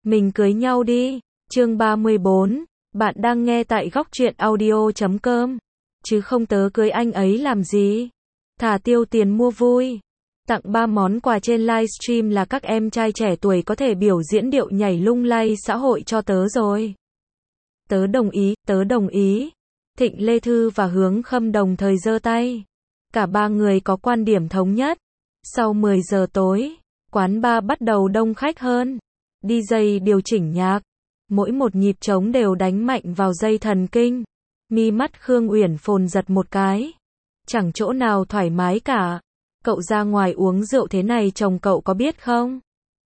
Mình cưới nhau đi. Chương 34. Bạn đang nghe tại góc truyện audio.com. Chứ không tớ cưới anh ấy làm gì. Thả tiêu tiền mua vui. Tặng 3 món quà trên livestream là các em trai trẻ tuổi có thể biểu diễn điệu nhảy lung lay xã hội cho tớ rồi. Tớ đồng ý, tớ đồng ý. Thịnh Lê Thư và Hướng Khâm đồng thời giơ tay. Cả ba người có quan điểm thống nhất. Sau 10 giờ tối, quán bar bắt đầu đông khách hơn. DJ điều chỉnh nhạc. Mỗi một nhịp trống đều đánh mạnh vào dây thần kinh. Mi mắt Khương Uyển Phồn giật một cái. Chẳng chỗ nào thoải mái cả. Cậu ra ngoài uống rượu thế này chồng cậu có biết không?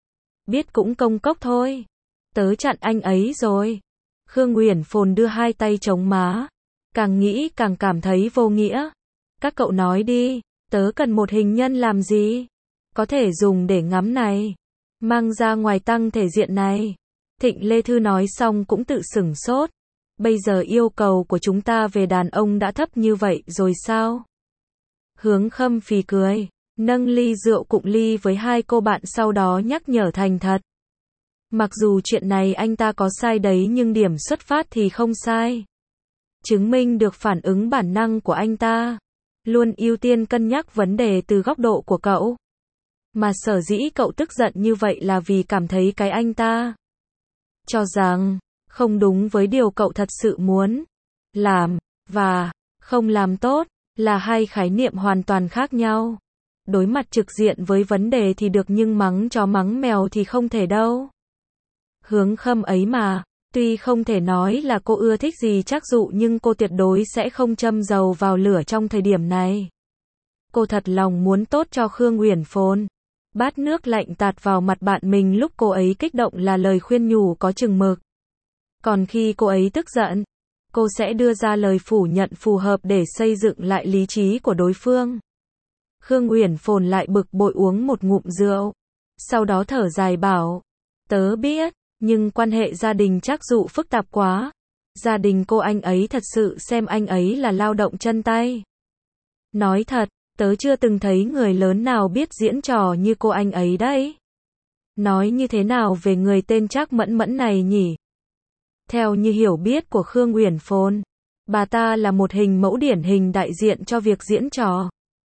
Biết cũng công cốc thôi. Tớ chặn anh ấy rồi. Khương Uyển Phồn đưa hai tay chống má. Càng nghĩ càng cảm thấy vô nghĩa. Các cậu nói đi, tớ cần một hình nhân làm gì? Có thể dùng để ngắm này. Mang ra ngoài tăng thể diện này. Thịnh Lê Thư nói xong cũng tự sửng sốt. Bây giờ yêu cầu của chúng ta về đàn ông đã thấp như vậy rồi sao? Hướng Khâm phì cười, nâng ly rượu cụng ly với hai cô bạn sau đó nhắc nhở thành thật. Mặc dù chuyện này anh ta có sai đấy nhưng điểm xuất phát thì không sai. Chứng minh được phản ứng bản năng của anh ta. Luôn ưu tiên cân nhắc vấn đề từ góc độ của cậu. Mà sở dĩ cậu tức giận như vậy là vì cảm thấy cái anh ta cho rằng không đúng với điều cậu thật sự muốn làm, và không làm tốt là hai khái niệm hoàn toàn khác nhau. Đối mặt trực diện với vấn đề thì được nhưng mắng chó mắng mèo thì không thể đâu. Hướng Khâm ấy mà, tuy không thể nói là cô ưa thích gì Trác Dụ nhưng cô tuyệt đối sẽ không châm dầu vào lửa trong thời điểm này. Cô thật lòng muốn tốt cho Khương Uyển Phồn. Bát nước lạnh tạt vào mặt bạn mình lúc cô ấy kích động là lời khuyên nhủ có chừng mực. Còn khi cô ấy tức giận, cô sẽ đưa ra lời phủ nhận phù hợp để xây dựng lại lý trí của đối phương. Khương Uyển Phồn lại bực bội uống một ngụm rượu. Sau đó thở dài bảo, tớ biết, nhưng quan hệ gia đình Trác Dụ phức tạp quá. Gia đình cô anh ấy thật sự xem anh ấy là lao động chân tay. Nói thật, tớ chưa từng thấy người lớn nào biết diễn trò như cô anh ấy đấy. Nói như thế nào về người tên Trác Mẫn Mẫn này nhỉ? Theo như hiểu biết của Khương Uyển Phồn, bà ta là một hình mẫu điển hình đại diện cho việc diễn trò.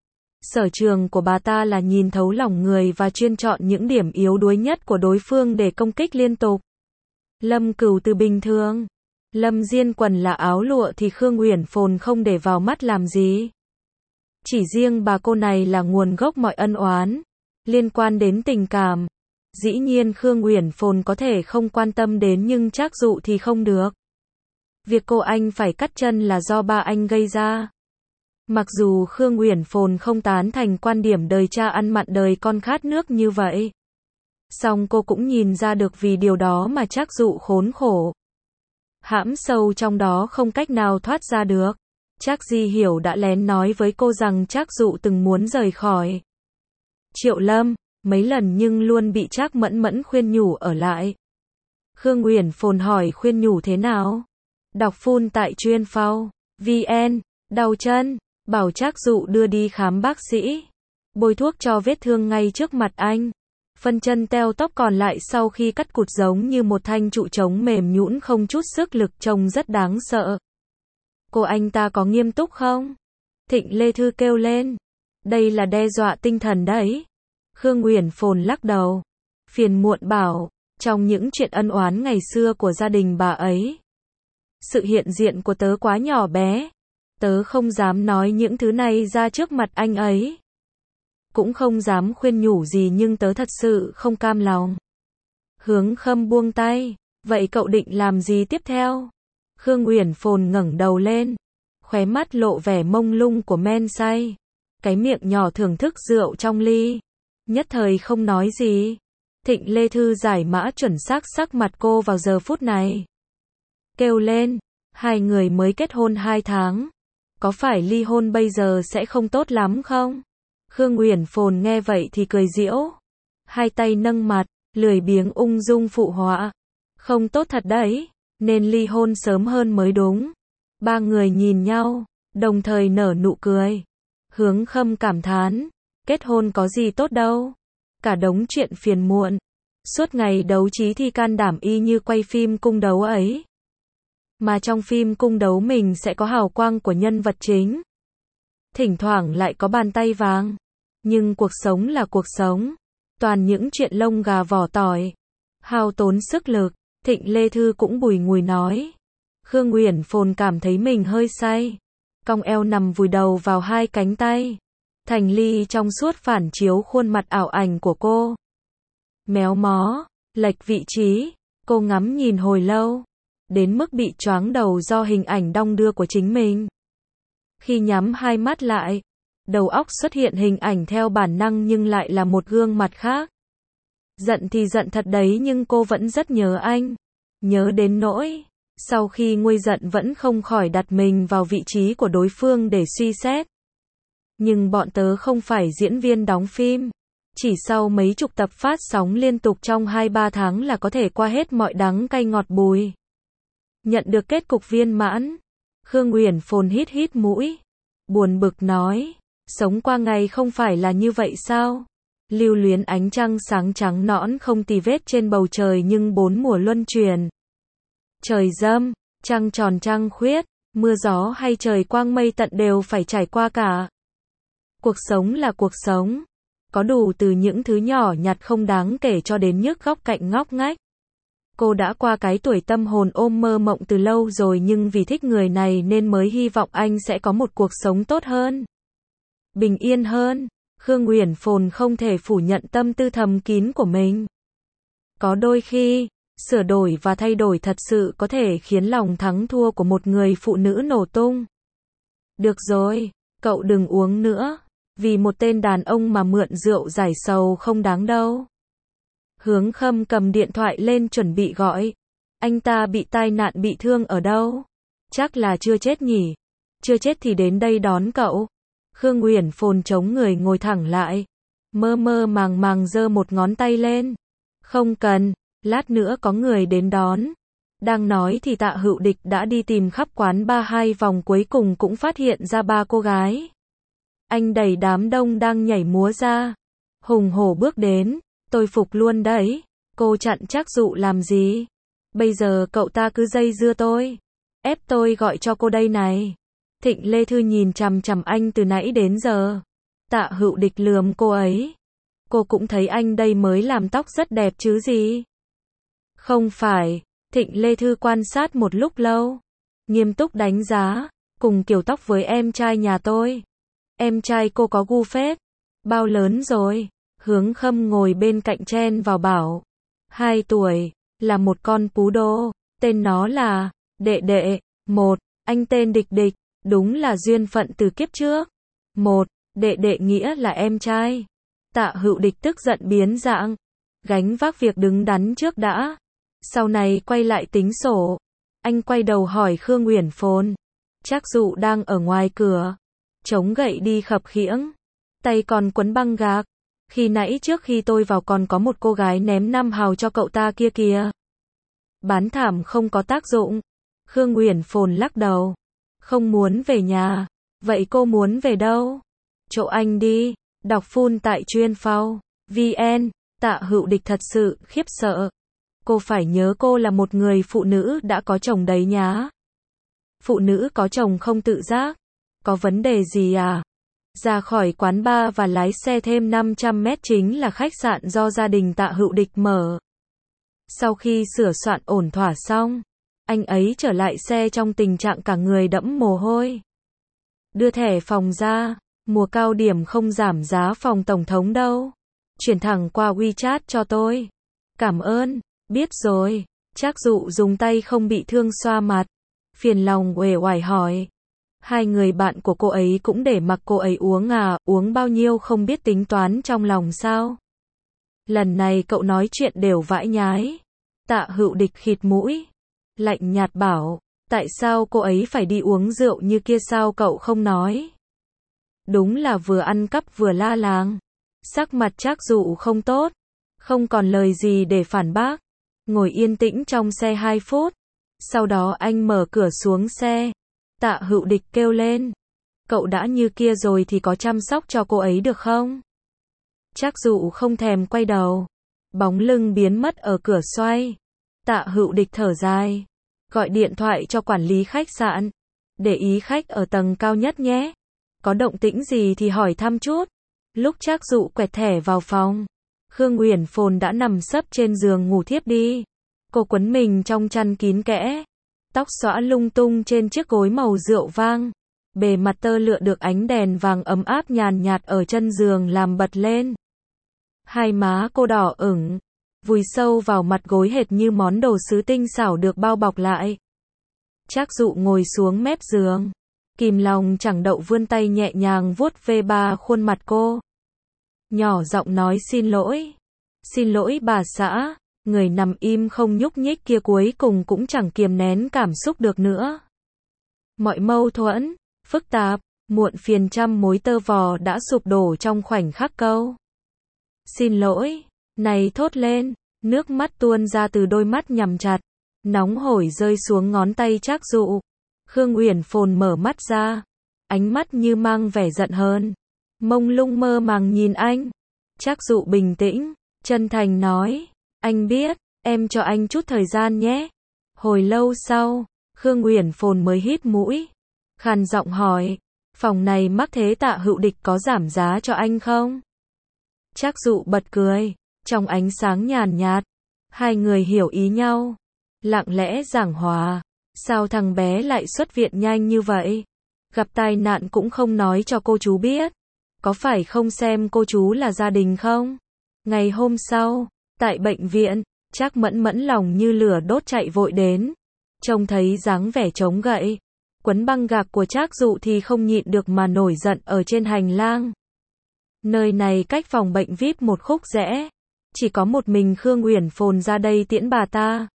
Sở trường của bà ta là nhìn thấu lòng người và chuyên chọn những điểm yếu đuối nhất của đối phương để công kích liên tục. Lâm Cửu từ bình thường, Lâm Diên quần là áo lụa thì Khương Uyển Phồn không để vào mắt làm gì. Chỉ riêng bà cô này là nguồn gốc mọi ân oán liên quan đến tình cảm. Dĩ nhiên Khương Uyển Phồn có thể không quan tâm đến nhưng Trác Dụ thì không được. Việc cô anh phải cắt chân là do ba anh gây ra. Mặc dù Khương Uyển Phồn không tán thành quan điểm đời cha ăn mặn đời con khát nước như vậy, song cô cũng nhìn ra được vì điều đó mà Trác Dụ khốn khổ. Hãm sâu trong đó không cách nào thoát ra được. Trác Di Hiểu đã lén nói với cô rằng Trác Dụ từng muốn rời khỏi Triệu Lâm mấy lần nhưng luôn bị Trác Mẫn Mẫn khuyên nhủ ở lại. Khương Uyển Phồn hỏi khuyên nhủ thế nào? Đọc full tại chuyên phao VN, đau chân, bảo Trác Dụ đưa đi khám bác sĩ, bôi thuốc cho vết thương ngay trước mặt anh. Phân chân teo tóc còn lại sau khi cắt cụt giống như một thanh trụ trống mềm nhũn không chút sức lực trông rất đáng sợ. Cô anh ta có nghiêm túc không? Thịnh Lê Thư kêu lên. Đây là đe dọa tinh thần đấy. Khương Uyển Phồn lắc đầu. Phiền muộn bảo, trong những chuyện ân oán ngày xưa của gia đình bà ấy, sự hiện diện của tớ quá nhỏ bé. Tớ không dám nói những thứ này ra trước mặt anh ấy. Cũng không dám khuyên nhủ gì nhưng tớ thật sự không cam lòng. Hướng Khâm buông tay. Vậy cậu định làm gì tiếp theo? Khương Uyển Phồn ngẩng đầu lên. Khóe mắt lộ vẻ mông lung của men say. Cái miệng nhỏ thưởng thức rượu trong ly. Nhất thời không nói gì. Thịnh Lê Thư giải mã chuẩn xác sắc mặt cô vào giờ phút này. Kêu lên. Hai người mới kết hôn 2 tháng. Có phải ly hôn bây giờ sẽ không tốt lắm không? Khương Uyển Phồn nghe vậy thì cười giễu. Hai tay nâng mặt, lười biếng ung dung phụ họa. Không tốt thật đấy, nên ly hôn sớm hơn mới đúng. Ba người nhìn nhau, đồng thời nở nụ cười. Hướng Khâm cảm thán, kết hôn có gì tốt đâu. Cả đống chuyện phiền muộn. Suốt ngày đấu trí thi can đảm y như quay phim cung đấu ấy. Mà trong phim cung đấu mình sẽ có hào quang của nhân vật chính. Thỉnh thoảng lại có bàn tay vàng. Nhưng cuộc sống là cuộc sống. Toàn những chuyện lông gà vỏ tỏi. Hao tốn sức lực. Thịnh Lê Thư cũng bùi ngùi nói. Khương Uyển Phồn cảm thấy mình hơi say. Cong eo nằm vùi đầu vào hai cánh tay. Thành ly trong suốt phản chiếu khuôn mặt ảo ảnh của cô. Méo mó, lệch vị trí, cô ngắm nhìn hồi lâu. Đến mức bị choáng đầu do hình ảnh đong đưa của chính mình. Khi nhắm hai mắt lại, đầu óc xuất hiện hình ảnh theo bản năng nhưng lại là một gương mặt khác. Giận thì giận thật đấy nhưng cô vẫn rất nhớ anh. Nhớ đến nỗi, sau khi nguôi giận vẫn không khỏi đặt mình vào vị trí của đối phương để suy xét. Nhưng bọn tớ không phải diễn viên đóng phim. Chỉ sau mấy chục tập phát sóng liên tục trong 2-3 tháng là có thể qua hết mọi đắng cay ngọt bùi. Nhận được kết cục viên mãn. Khương Uyển Phồn hít hít mũi. Buồn bực nói. Sống qua ngày không phải là như vậy sao? Lưu luyến ánh trăng sáng trắng nõn không tì vết trên bầu trời nhưng bốn mùa luân chuyển. Trời râm, trăng tròn trăng khuyết, mưa gió hay trời quang mây tận đều phải trải qua cả. Cuộc sống là cuộc sống. Có đủ từ những thứ nhỏ nhặt không đáng kể cho đến nhức góc cạnh ngóc ngách. Cô đã qua cái tuổi tâm hồn ôm mơ mộng từ lâu rồi nhưng vì thích người này nên mới hy vọng anh sẽ có một cuộc sống tốt hơn. Bình yên hơn. Khương Uyển Phồn không thể phủ nhận tâm tư thầm kín của mình. Có đôi khi, sửa đổi và thay đổi thật sự có thể khiến lòng thắng thua của một người phụ nữ nổ tung. Được rồi, cậu đừng uống nữa. Vì một tên đàn ông mà mượn rượu giải sầu không đáng đâu. Hướng Khâm cầm điện thoại lên chuẩn bị gọi. Anh ta bị tai nạn bị thương ở đâu? Chắc là chưa chết nhỉ? Chưa chết thì đến đây đón cậu. Khương Uyển Phồn chống người ngồi thẳng lại. Mơ mơ màng màng giơ một ngón tay lên. Không cần, lát nữa có người đến đón. Đang nói thì Tạ Hữu Địch đã đi tìm khắp quán bar 2 vòng cuối cùng cũng phát hiện ra 3 cô gái. Anh đẩy đám đông đang nhảy múa ra. Hùng hổ bước đến. Tôi phục luôn đấy. Cô chặn Trác Dụ làm gì? Bây giờ cậu ta cứ dây dưa tôi. Ép tôi gọi cho cô đây này. Thịnh Lê Thư nhìn chằm chằm anh từ nãy đến giờ. Tạ Hữu Địch lườm cô ấy. Cô cũng thấy anh đây mới làm tóc rất đẹp chứ gì? Không phải. Thịnh Lê Thư quan sát một lúc lâu. Nghiêm túc đánh giá. Cùng kiểu tóc với em trai nhà tôi. Em trai cô có gu phết. Bao lớn rồi? Hướng Khâm ngồi bên cạnh chen vào bảo. 2 tuổi. Là một con pú đô. Tên nó là Đệ Đệ. 1. Anh tên Địch Địch. Đúng là duyên phận từ kiếp trước. 1. Đệ Đệ nghĩa là em trai. Tạ Hữu Địch tức giận biến dạng. Gánh vác việc đứng đắn trước đã. Sau này quay lại tính sổ. Anh quay đầu hỏi Khương Uyển Phồn. Trác Dụ đang ở ngoài cửa. Chống gậy đi khập khiễng. Tay còn quấn băng gạc. Khi nãy trước khi tôi vào còn có một cô gái ném 5 hào cho cậu ta kia kìa. Bán thảm không có tác dụng. Khương Uyển Phồn lắc đầu. Không muốn về nhà. Vậy cô muốn về đâu? Chỗ anh đi. Đọc full tại chuyên phao. VN. Tạ Hữu Địch thật sự khiếp sợ. Cô phải nhớ cô là một người phụ nữ đã có chồng đấy nhá. Phụ nữ có chồng không tự giác. Có vấn đề gì à? Ra khỏi quán bar và lái xe thêm 500 mét chính là khách sạn do gia đình Tạ Hữu Địch mở. Sau khi sửa soạn ổn thỏa xong, anh ấy trở lại xe trong tình trạng cả người đẫm mồ hôi. Đưa thẻ phòng ra, mùa cao điểm không giảm giá phòng tổng thống đâu. Chuyển thẳng qua WeChat cho tôi. Cảm ơn, biết rồi. Trác Dụ dùng tay không bị thương xoa mặt. Phiền lòng uể oải hỏi. 2 người bạn của cô ấy cũng để mặc cô ấy uống à, uống bao nhiêu không biết tính toán trong lòng sao? Lần này cậu nói chuyện đều vãi nhái. Tạ Hữu Địch khịt mũi. Lạnh nhạt bảo, tại sao cô ấy phải đi uống rượu như kia sao cậu không nói? Đúng là vừa ăn cắp vừa la làng. Sắc mặt Trác Dụ không tốt. Không còn lời gì để phản bác. Ngồi yên tĩnh trong xe 2 phút. Sau đó anh mở cửa xuống xe. Tạ Hữu Địch kêu lên. Cậu đã như kia rồi thì có chăm sóc cho cô ấy được không? Trác Dụ không thèm quay đầu. Bóng lưng biến mất ở cửa xoay. Tạ Hữu Địch thở dài. Gọi điện thoại cho quản lý khách sạn. Để ý khách ở tầng cao nhất nhé. Có động tĩnh gì thì hỏi thăm chút. Lúc Trác Dụ quẹt thẻ vào phòng, Khương Uyển Phồn đã nằm sấp trên giường ngủ thiếp đi. Cô quấn mình trong chăn kín kẽ. Tóc xõa lung tung trên chiếc gối màu rượu vang. Bề mặt tơ lụa được ánh đèn vàng ấm áp nhàn nhạt ở chân giường làm bật lên. Hai má cô đỏ ửng, vùi sâu vào mặt gối hệt như món đồ sứ tinh xảo được bao bọc lại. Trác Dụ ngồi xuống mép giường, kìm lòng chẳng đậu vươn tay nhẹ nhàng vuốt ve ba khuôn mặt cô. Nhỏ giọng nói xin lỗi. Xin lỗi bà xã. Người nằm im không nhúc nhích kia cuối cùng cũng chẳng kiềm nén cảm xúc được nữa. Mọi mâu thuẫn, phức tạp, muộn phiền trăm mối tơ vò đã sụp đổ trong khoảnh khắc câu xin lỗi này thốt lên, nước mắt tuôn ra từ đôi mắt nhắm chặt, nóng hổi rơi xuống ngón tay Trác Dụ. Khương Uyển Phồn mở mắt ra, ánh mắt như mang vẻ giận hờn, mông lung mơ màng nhìn anh. Trác Dụ bình tĩnh, chân thành nói, anh biết, em cho anh chút thời gian nhé. Hồi lâu sau, Khương Uyển Phồn mới hít mũi, khàn giọng hỏi, phòng này mắc thế Tạ Hữu Địch có giảm giá cho anh không? Trác Dụ bật cười, trong ánh sáng nhàn nhạt, hai người hiểu ý nhau, lặng lẽ giảng hòa, sao thằng bé lại xuất viện nhanh như vậy? Gặp tai nạn cũng không nói cho cô chú biết, có phải không xem cô chú là gia đình không? Ngày hôm sau, tại bệnh viện, Trác Mẫn Mẫn lòng như lửa đốt chạy vội đến, trông thấy dáng vẻ trống gậy, quấn băng gạc của Trác Dụ thì không nhịn được mà nổi giận ở trên hành lang. Nơi này cách phòng bệnh VIP một khúc rẽ, chỉ có một mình Khương Uyển Phồn ra đây tiễn bà ta.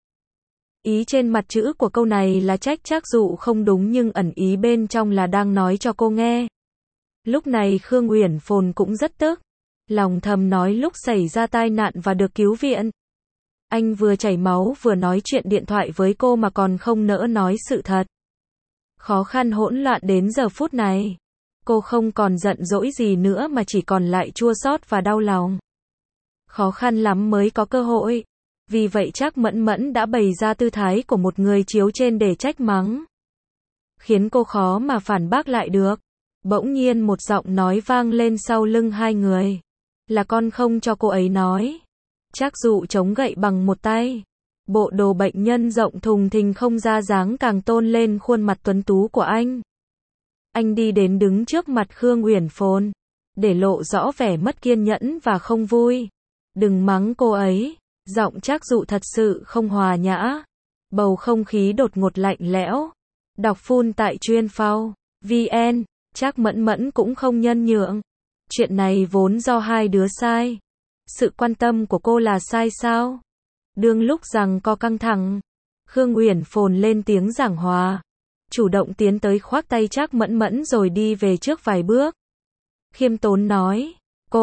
Ý trên mặt chữ của câu này là trách Trác Dụ không đúng nhưng ẩn ý bên trong là đang nói cho cô nghe. Lúc này Khương Uyển Phồn cũng rất tức, lòng thầm nói lúc xảy ra tai nạn và được cứu viện, anh vừa chảy máu vừa nói chuyện điện thoại với cô mà còn không nỡ nói sự thật. Khó khăn hỗn loạn đến giờ phút này, cô không còn giận dỗi gì nữa mà chỉ còn lại chua xót và đau lòng. Khó khăn lắm mới có cơ hội, vì vậy Trác Mẫn Mẫn đã bày ra tư thái của một người chiếu trên để trách mắng, khiến cô khó mà phản bác lại được. Bỗng nhiên một giọng nói vang lên sau lưng hai người, là con không cho cô ấy nói. Trác Dụ chống gậy bằng một tay, bộ đồ bệnh nhân rộng thùng thình không ra dáng càng tôn lên khuôn mặt tuấn tú của anh. Anh đi đến đứng trước mặt Khương Uyển Phồn, để lộ rõ vẻ mất kiên nhẫn và không vui. Đừng mắng cô ấy. Giọng Trác Dụ thật sự không hòa nhã. Bầu không khí đột ngột lạnh lẽo. Đọc full tại chuyên phao VN. Trác Mẫn Mẫn cũng không nhân nhượng. Chuyện này vốn do hai đứa sai. Sự quan tâm của cô là sai sao? Đương lúc rằng co căng thẳng, Khương Uyển Phồn lên tiếng giảng hòa, chủ động tiến tới khoác tay Trác Mẫn Mẫn rồi đi về trước vài bước. Khiêm tốn nói,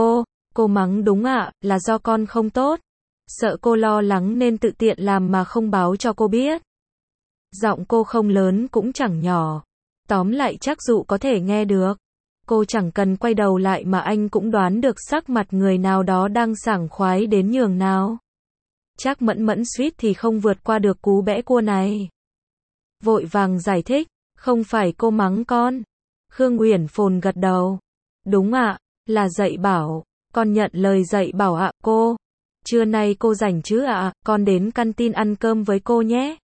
cô mắng đúng ạ, là do con không tốt. Sợ cô lo lắng nên tự tiện làm mà không báo cho cô biết. Giọng cô không lớn cũng chẳng nhỏ. Tóm lại Trác Dụ có thể nghe được. Cô chẳng cần quay đầu lại mà anh cũng đoán được sắc mặt người nào đó đang sảng khoái đến nhường nào. Trác Mẫn Mẫn suýt thì không vượt qua được cú bẽ cua này. Vội vàng giải thích, không phải cô mắng con. Khương Uyển Phồn gật đầu. Đúng ạ, là dạy bảo, con nhận lời dạy bảo ạ cô. Trưa nay cô rảnh chứ ạ, con đến canteen ăn cơm với cô nhé.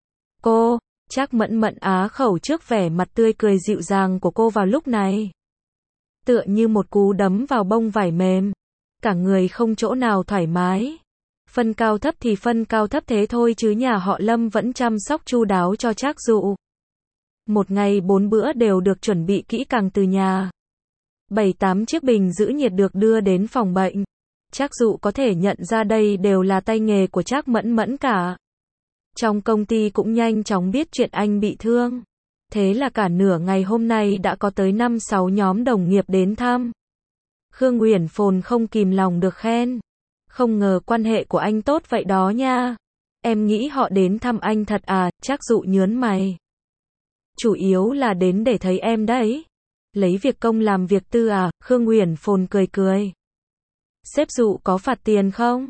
Cô, Trác Mẫn Mẫn á khẩu trước vẻ mặt tươi cười dịu dàng của cô vào lúc này. Tựa như một cú đấm vào bông vải mềm. Cả người không chỗ nào thoải mái. Phân cao thấp thì phân cao thấp thế thôi chứ nhà họ Lâm vẫn chăm sóc chu đáo cho Trác Dụ. Một ngày 4 bữa đều được chuẩn bị kỹ càng từ nhà. 7-8 chiếc bình giữ nhiệt được đưa đến phòng bệnh. Trác Dụ có thể nhận ra đây đều là tay nghề của Trác Mẫn Mẫn cả. Trong công ty cũng nhanh chóng biết chuyện anh bị thương. Thế là cả nửa ngày hôm nay đã có tới 5-6 nhóm đồng nghiệp đến thăm. Khương Uyển Phồn không kìm lòng được khen. Không ngờ quan hệ của anh tốt vậy đó nha. Em nghĩ họ đến thăm anh thật à? Trác Dụ nhớn mày. Chủ yếu là đến để thấy em đấy. Lấy việc công làm việc tư à? Khương Uyển Phồn cười cười. Sếp Dụ có phạt tiền không?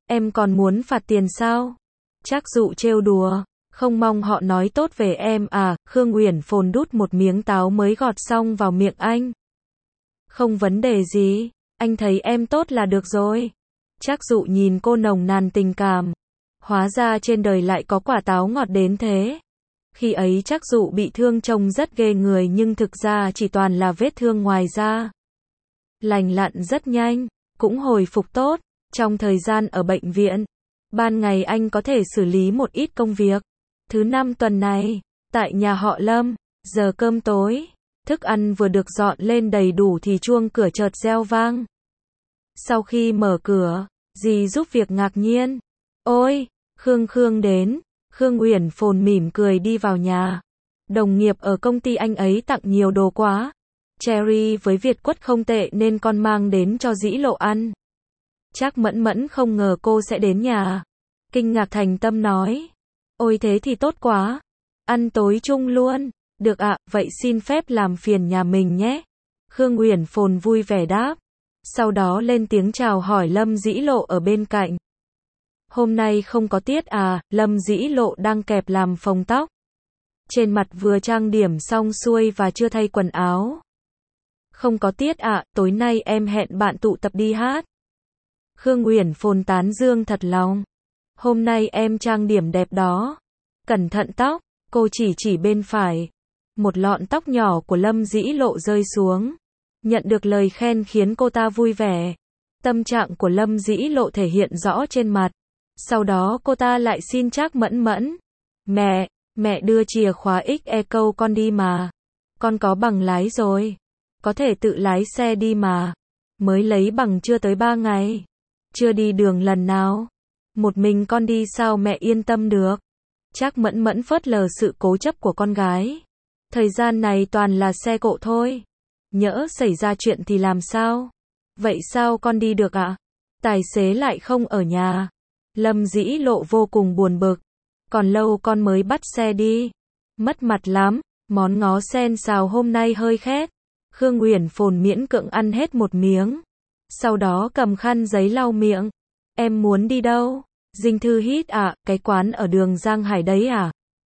Em còn muốn phạt tiền sao? Trác Dụ trêu đùa. Không mong họ nói tốt về em à? Khương Uyển Phồn đút một miếng táo mới gọt xong vào miệng anh. Không vấn đề gì, anh thấy em tốt là được rồi. Trác Dụ nhìn cô nồng nàn tình cảm. Hóa ra trên đời lại có quả táo ngọt đến thế. Khi ấy Trác Dụ bị thương trông rất ghê người nhưng thực ra chỉ toàn là vết thương ngoài da. Lành lặn rất nhanh, cũng hồi phục tốt. Trong thời gian ở bệnh viện, ban ngày anh có thể xử lý một ít công việc. Thứ năm tuần này, tại nhà họ Lâm, giờ cơm tối, thức ăn vừa được dọn lên đầy đủ thì chuông cửa chợt reo vang. Sau khi mở cửa, dì giúp việc ngạc nhiên. Ôi, Khương đến. Khương Uyển Phồn mỉm cười đi vào nhà. Đồng nghiệp ở công ty anh ấy tặng nhiều đồ quá. Cherry với Việt quất không tệ nên con mang đến cho Dĩ Lộ ăn. Trác Mẫn Mẫn không ngờ cô sẽ đến nhà. Kinh ngạc thành tâm nói. Ôi thế thì tốt quá. Ăn tối chung luôn. Được ạ, vậy xin phép làm phiền nhà mình nhé. Khương Uyển Phồn vui vẻ đáp. Sau đó lên tiếng chào hỏi Lâm Dĩ Lộ ở bên cạnh. Hôm nay không có tiết à? Lâm Dĩ Lộ đang kẹp làm phồng tóc. Trên mặt vừa trang điểm xong xuôi và chưa thay quần áo. Không có tiết ạ, tối nay em hẹn bạn tụ tập đi hát. Khương Uyển Phồn tán dương thật lòng. Hôm nay em trang điểm đẹp đó. Cẩn thận tóc, cô chỉ bên phải. Một lọn tóc nhỏ của Lâm Dĩ Lộ rơi xuống. Nhận được lời khen khiến cô ta vui vẻ. Tâm trạng của Lâm Dĩ Lộ thể hiện rõ trên mặt. Sau đó cô ta lại xin Trác Mẫn Mẫn. Mẹ đưa chìa khóa XE câu con đi mà. Con có bằng lái rồi. Có thể tự lái xe đi mà. Mới lấy bằng chưa tới 3 ngày. Chưa đi đường lần nào. Một mình con đi sao mẹ yên tâm được. Trác Mẫn Mẫn phớt lờ sự cố chấp của con gái. Thời gian này toàn là xe cộ thôi. Nhỡ xảy ra chuyện thì làm sao? Vậy sao con đi được ạ? Tài xế lại không ở nhà. Lâm Dĩ Lộ vô cùng buồn bực. Còn lâu con mới bắt xe đi. Mất mặt lắm, món ngó sen xào hôm nay hơi khét. Khương Uyển Phồn miễn cưỡng ăn hết một miếng. Sau đó cầm khăn giấy lau miệng. Em muốn đi đâu? Dinh Thư hít ạ, cái quán ở đường Giang Hải đấy à?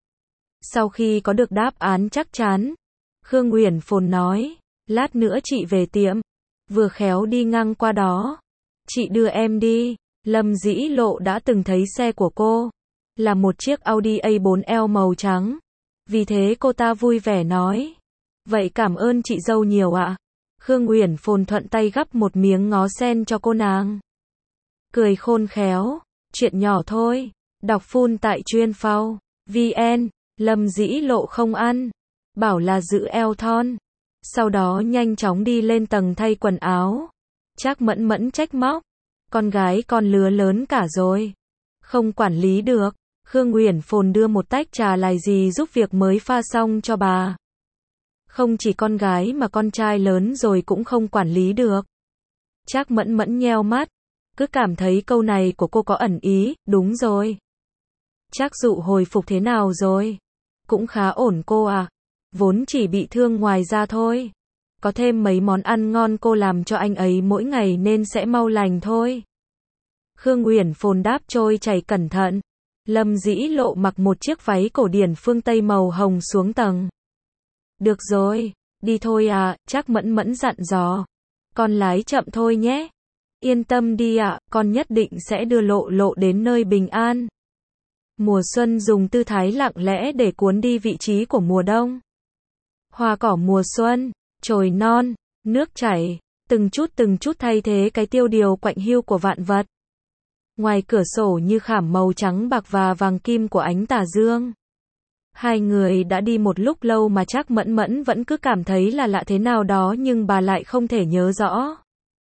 Sau khi có được đáp án chắc chắn, Khương Uyển Phồn nói, lát nữa chị về tiệm. Vừa khéo đi ngang qua đó. Chị đưa em đi. Lâm Dĩ Lộ đã từng thấy xe của cô. Là một chiếc Audi A4L màu trắng. Vì thế cô ta vui vẻ nói. Vậy cảm ơn chị dâu nhiều ạ. Khương Uyển Phồn thuận tay gắp một miếng ngó sen cho cô nàng. Cười khôn khéo. Chuyện nhỏ thôi. Đọc full tại chuyên phao. VN. Lâm Dĩ Lộ không ăn. Bảo là giữ eo thon. Sau đó nhanh chóng đi lên tầng thay quần áo. Trác Mẫn Mẫn trách móc. Con gái con lứa lớn cả rồi. Không quản lý được. Khương Uyển Phồn đưa một tách trà lại gì giúp việc mới pha xong cho bà. Không chỉ con gái mà con trai lớn rồi cũng không quản lý được. Trác Mẫn Mẫn nheo mắt. Cứ cảm thấy câu này của cô có ẩn ý, đúng rồi. Trác Dụ hồi phục thế nào rồi? Cũng khá ổn cô à. Vốn chỉ bị thương ngoài da thôi. Có thêm mấy món ăn ngon cô làm cho anh ấy mỗi ngày nên sẽ mau lành thôi. Khương Uyển Phồn đáp trôi chảy cẩn thận. Lâm Dĩ Lộ mặc một chiếc váy cổ điển phương Tây màu hồng xuống tầng. Được rồi, đi thôi à, Trác Mẫn Mẫn dặn dò. Con lái chậm thôi nhé. Yên tâm đi ạ, con nhất định sẽ đưa Lộ đến nơi bình an. Mùa xuân dùng tư thái lặng lẽ để cuốn đi vị trí của mùa đông. Hoa cỏ mùa xuân, chồi non, nước chảy, từng chút thay thế cái tiêu điều quạnh hiu của vạn vật. Ngoài cửa sổ như khảm màu trắng bạc và vàng kim của ánh tà dương. Hai người đã đi một lúc lâu mà Trác Mẫn Mẫn vẫn cứ cảm thấy là lạ thế nào đó nhưng bà lại không thể nhớ rõ.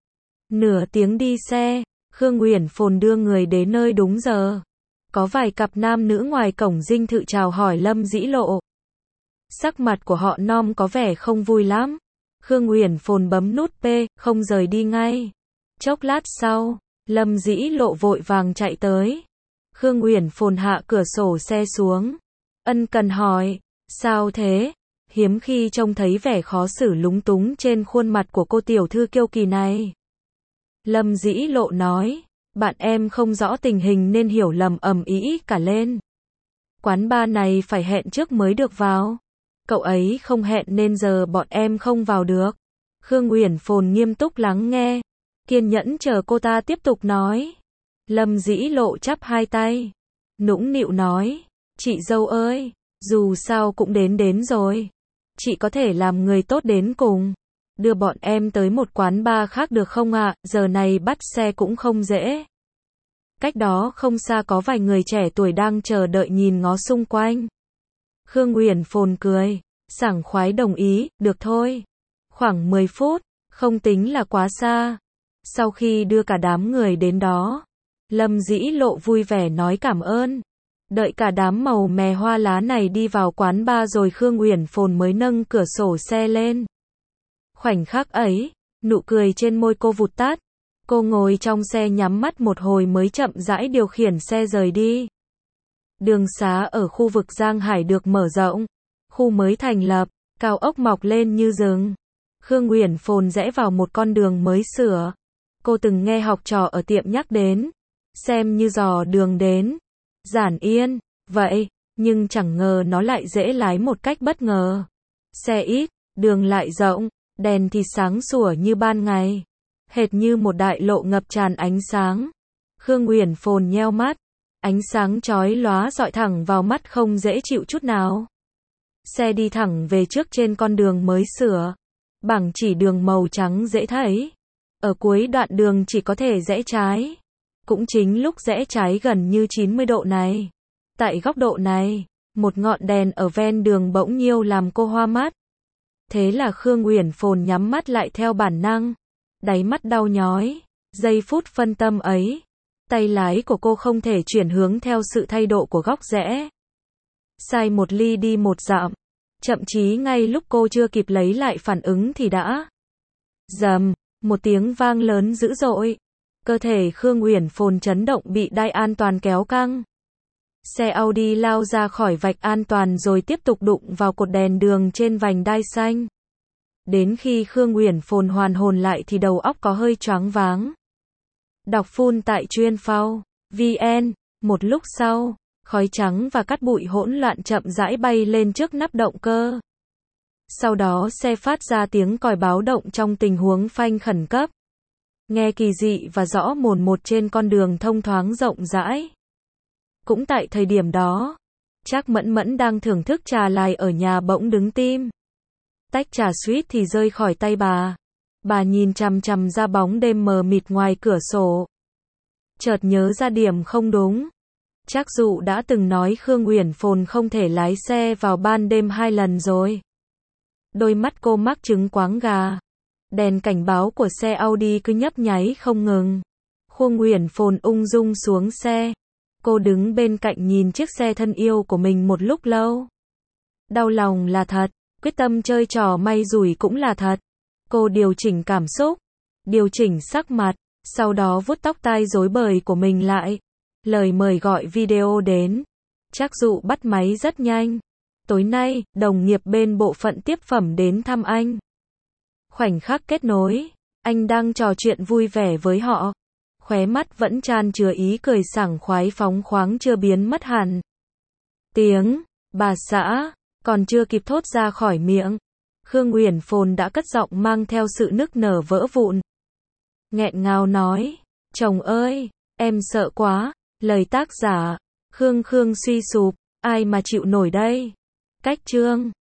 Nửa tiếng đi xe, Khương Uyển Phồn đưa người đến nơi đúng giờ. Có vài cặp nam nữ ngoài cổng dinh thự chào hỏi Lâm Dĩ Lộ. Sắc mặt của họ Nom có vẻ không vui lắm. Khương Uyển Phồn bấm nút P, không rời đi ngay. Chốc lát sau, Lâm Dĩ Lộ vội vàng chạy tới. Khương Uyển Phồn hạ cửa sổ xe xuống. Ân cần hỏi, sao thế? Hiếm khi trông thấy vẻ khó xử lúng túng trên khuôn mặt của cô tiểu thư kiêu kỳ này. Lâm Dĩ Lộ nói, Bạn em không rõ tình hình nên hiểu lầm ầm ĩ cả lên. Quán bar này phải hẹn trước mới được vào. Cậu ấy không hẹn nên giờ bọn em không vào được. Khương Uyển Phồn nghiêm túc lắng nghe, kiên nhẫn chờ cô ta tiếp tục nói. Lâm Dĩ Lộ chắp hai tay, nũng nịu nói, chị dâu ơi, dù sao cũng đến rồi. Chị có thể làm người tốt đến cùng. Đưa bọn em tới một quán bar khác được không ạ? Giờ này bắt xe cũng không dễ. Cách đó không xa có vài người trẻ tuổi đang chờ đợi nhìn ngó xung quanh. Khương Uyển Phồn cười, sảng khoái đồng ý, được thôi. Khoảng 10 phút, không tính là quá xa. Sau khi đưa cả đám người đến đó, Lâm Dĩ Lộ vui vẻ nói cảm ơn. Đợi cả đám màu mè hoa lá này đi vào quán bar rồi Khương Uyển Phồn mới nâng cửa sổ xe lên. Khoảnh khắc ấy, nụ cười trên môi cô vụt tắt. Cô ngồi trong xe nhắm mắt một hồi mới chậm rãi điều khiển xe rời đi. Đường xá ở khu vực Giang Hải được mở rộng, khu mới thành lập, cao ốc mọc lên như rừng. Khương Uyển Phồn rẽ vào một con đường mới sửa. Cô từng nghe học trò ở tiệm nhắc đến, xem như dò đường đến. Giản yên, vậy, nhưng chẳng ngờ nó lại dễ lái một cách bất ngờ. Xe ít, đường lại rộng, đèn thì sáng sủa như ban ngày. Hệt như một đại lộ ngập tràn ánh sáng. Khương Uyển Phồn nheo mắt, ánh sáng chói lóa rọi thẳng vào mắt không dễ chịu chút nào. Xe đi thẳng về trước trên con đường mới sửa. Bảng chỉ đường màu trắng dễ thấy. Ở cuối đoạn đường chỉ có thể rẽ trái. Cũng chính lúc rẽ trái gần như 90 độ này. Tại góc độ này, một ngọn đèn ở ven đường bỗng nhiêu làm cô hoa mắt. Thế là Khương Uyển Phồn nhắm mắt lại theo bản năng. Đáy mắt đau nhói. Giây phút phân tâm ấy, tay lái của cô không thể chuyển hướng theo sự thay độ của góc rẽ. Sai một ly đi một dặm. Thậm chí ngay lúc cô chưa kịp lấy lại phản ứng thì đã rầm, một tiếng vang lớn dữ dội. Cơ thể Khương Uyển Phồn chấn động bị đai an toàn kéo căng. Xe Audi lao ra khỏi vạch an toàn rồi tiếp tục đụng vào cột đèn đường trên vành đai xanh. Đến khi Khương Uyển Phồn hoàn hồn lại thì đầu óc có hơi choáng váng. Đọc full tại chuyên.phao.vn. Một lúc sau, khói trắng và cát bụi hỗn loạn chậm rãi bay lên trước nắp động cơ. Sau đó xe phát ra tiếng còi báo động trong tình huống phanh khẩn cấp. Nghe kỳ dị và rõ mồn một trên con đường thông thoáng rộng rãi. Cũng tại thời điểm đó, Trác Mẫn Mẫn đang thưởng thức trà lai ở nhà bỗng đứng tim. Tách trà suýt thì rơi khỏi tay bà. Bà nhìn chằm chằm ra bóng đêm mờ mịt ngoài cửa sổ. Chợt nhớ ra điểm không đúng. Trác Dụ đã từng nói Khương Uyển Phồn không thể lái xe vào ban đêm 2 lần rồi. Đôi mắt cô mắc chứng quáng gà. Đèn cảnh báo của xe Audi cứ nhấp nháy không ngừng. Khương Uyển Phồn ung dung xuống xe. Cô đứng bên cạnh nhìn chiếc xe thân yêu của mình một lúc lâu. Đau lòng là thật, quyết tâm chơi trò may rủi cũng là thật. Cô điều chỉnh cảm xúc, điều chỉnh sắc mặt, sau đó vuốt tóc tai rối bời của mình lại. Lời mời gọi video đến. Trác Dụ bắt máy rất nhanh. Tối nay, đồng nghiệp bên bộ phận tiếp phẩm đến thăm anh. Khoảnh khắc kết nối, anh đang trò chuyện vui vẻ với họ. Khóe mắt vẫn chan chứa ý cười sảng khoái phóng khoáng chưa biến mất hẳn. Tiếng, bà xã, còn chưa kịp thốt ra khỏi miệng. Khương Uyển Phồn đã cất giọng mang theo sự nức nở vỡ vụn. Nghẹn ngào nói, chồng ơi, em sợ quá. Lời tác giả, Khương suy sụp, ai mà chịu nổi đây. Cách chương